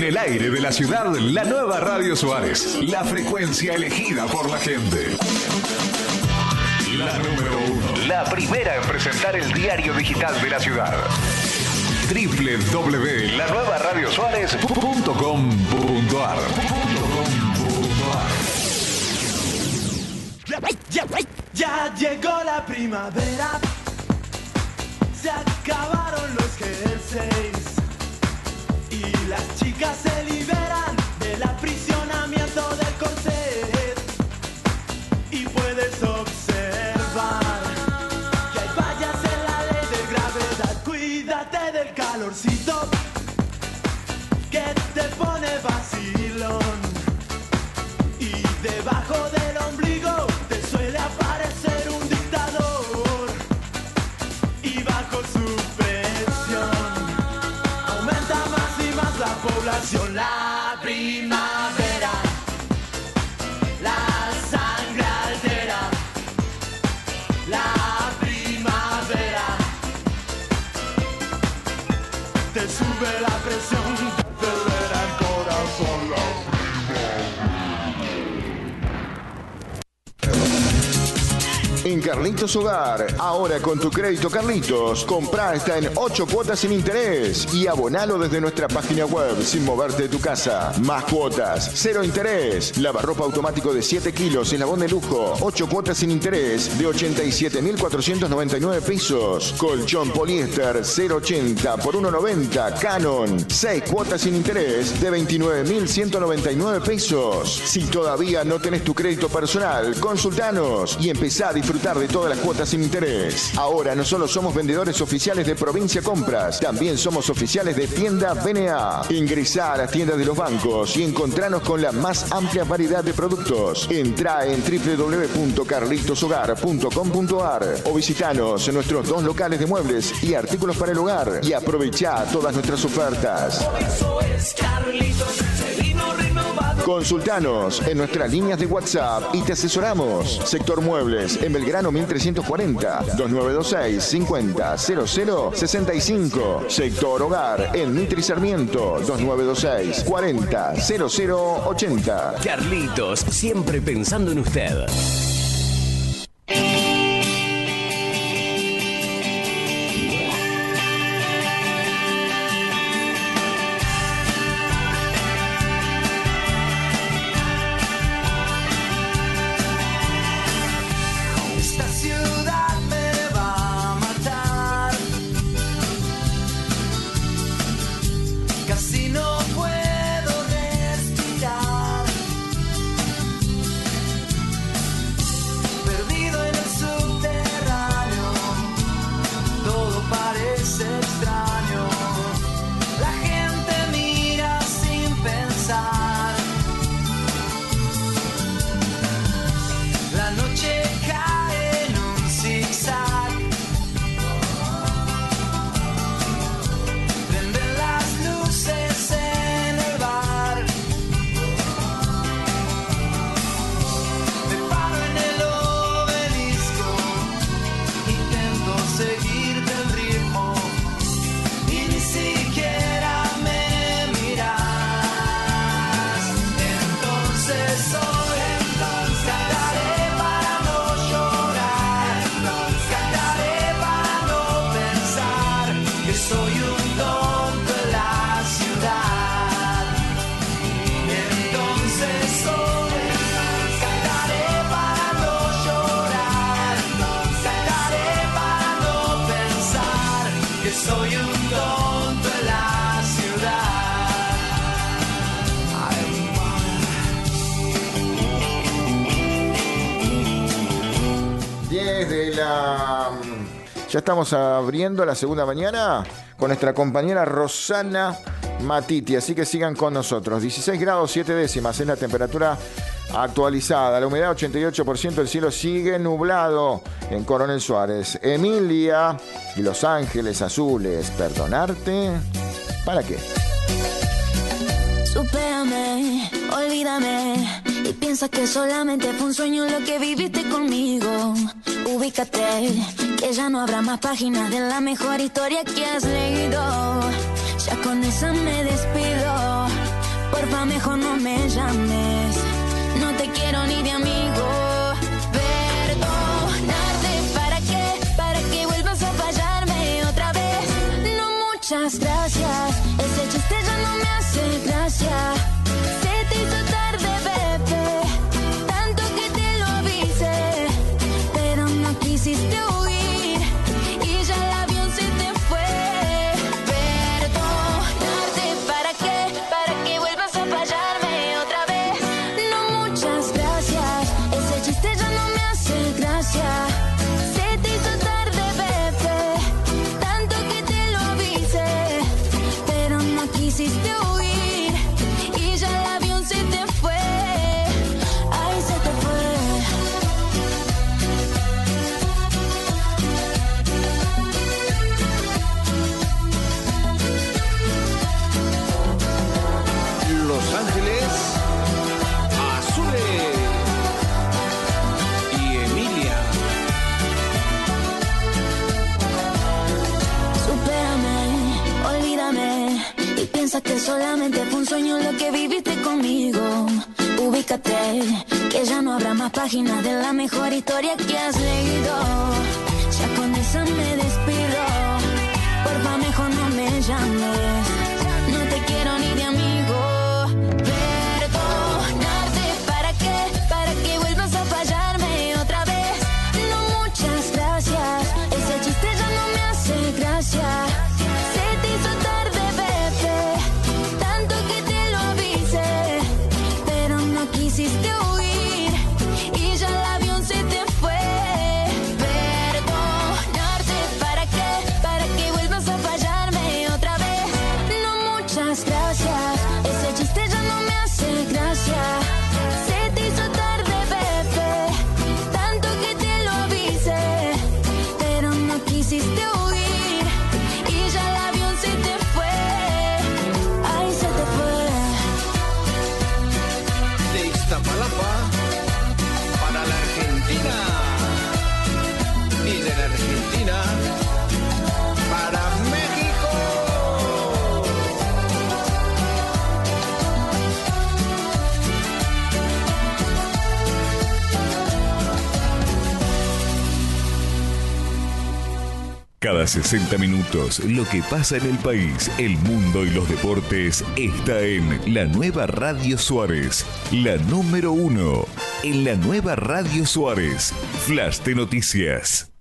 el aire de la ciudad, la nueva Radio Suárez, la frecuencia elegida por la gente. La número 1, la primera en presentar el diario digital de la ciudad. www.lanuevaradiosuárez.com.ar. Ya llegó la primavera, se acabaron los jerseys y las chicas se liberan del aprisionamiento del corset y puedes observar que hay fallas en la ley de gravedad. Cuídate del calorcito que te pone vacilón y debajo del ombligo te suele aparecer un dictador y bajo su presión aumenta más y más la población. La primavera, la sangre altera. La primavera te sube la presión, te acelera el corazón. En Carlitos Hogar, ahora con tu crédito Carlitos, comprá hasta en 8 cuotas sin interés y abonalo desde nuestra página web sin moverte de tu casa. Más cuotas, 0 interés. Lavarropa automático de 7 kilos, eslabón de lujo, 8 cuotas sin interés de 87.499 pesos. Colchón poliéster 0,80 por 1,90 Canon, 6 cuotas sin interés de 29.199 pesos. Si todavía no tenés tu crédito personal, consultanos y empezá a disfrutar de todas las cuotas sin interés. Ahora no solo somos vendedores oficiales de Provincia Compras, también somos oficiales de Tienda BNA. Ingresá a las tiendas de los bancos y encontranos con la más amplia variedad de productos. Entrá en www.carlitoshogar.com.ar o visitanos en nuestros 2 locales de muebles y artículos para el hogar y aprovechá todas nuestras ofertas. Consultanos en nuestras líneas de WhatsApp y te asesoramos. Sector Muebles en Belgrano 1340 2926 50 00 65. Sector Hogar en Mitre y Sarmiento 2926 40 00 80. Carlitos, siempre pensando en usted. Ya estamos abriendo la segunda mañana con nuestra compañera Rosana Matiti, así que sigan con nosotros. 16 grados 7 décimas es la temperatura actualizada. La humedad 88%, el cielo sigue nublado en Coronel Suárez. Emilia y Los Ángeles Azules, ¿perdonarte? ¿Para qué? Supérame, olvídame y piensa que solamente fue un sueño lo que viviste conmigo. Ubícate, que ya no habrá más páginas de la mejor historia que has leído. Ya con esa me despido. Porfa, mejor no me llames. No te quiero ni de amigo. Perdonarte, ¿para qué vuelvas a fallarme otra vez? No, muchas gracias. Ese chiste ya no me hace gracia. Se te hizo tarde, bebé. Tanto que te lo avisé, pero no quisiste huir y ya el avión se te fue. Perdonarte, ¿para qué vuelvas a fallarme otra vez? No, muchas gracias. Ese chiste ya no me hace gracia. Se te hizo tarde, bebé. Tanto que te lo avisé, pero no quisiste huir y ya el avión se te fue. Ay, se te fue. Los Ángeles Azules y Emilia. Supérame, olvídame y piensa que solamente fue un sueño lo que viviste conmigo. Ubícate, que ya no habrá más páginas de la mejor historia que has leído. Ya con esa me despido. Porfa, mejor no me llames. No te quiero ni de amigo. Perdonarte, ¿para qué vuelvas a fallarme otra vez? No, muchas gracias. Ese chiste ya no me hace gracia. Se te hizo tarde, bebé. Tanto que te lo avisé, pero no quisiste huir y ya el avión se te fue. Perdonarte, ¿para qué vuelvas a fallarme otra vez? No, muchas gracias. Ese chiste ya no me hace gracia. Se te hizo tarde, bebé. Tanto que te lo avisé, pero no quisiste huir y ya el avión se te fue. Ay, se te fue. De Iztapalapa para la Argentina y de la Argentina para México. Cada 60 minutos, lo que pasa en el país, el mundo y los deportes está en La Nueva Radio Suárez, la número 1. En La Nueva Radio Suárez, Flash de Noticias.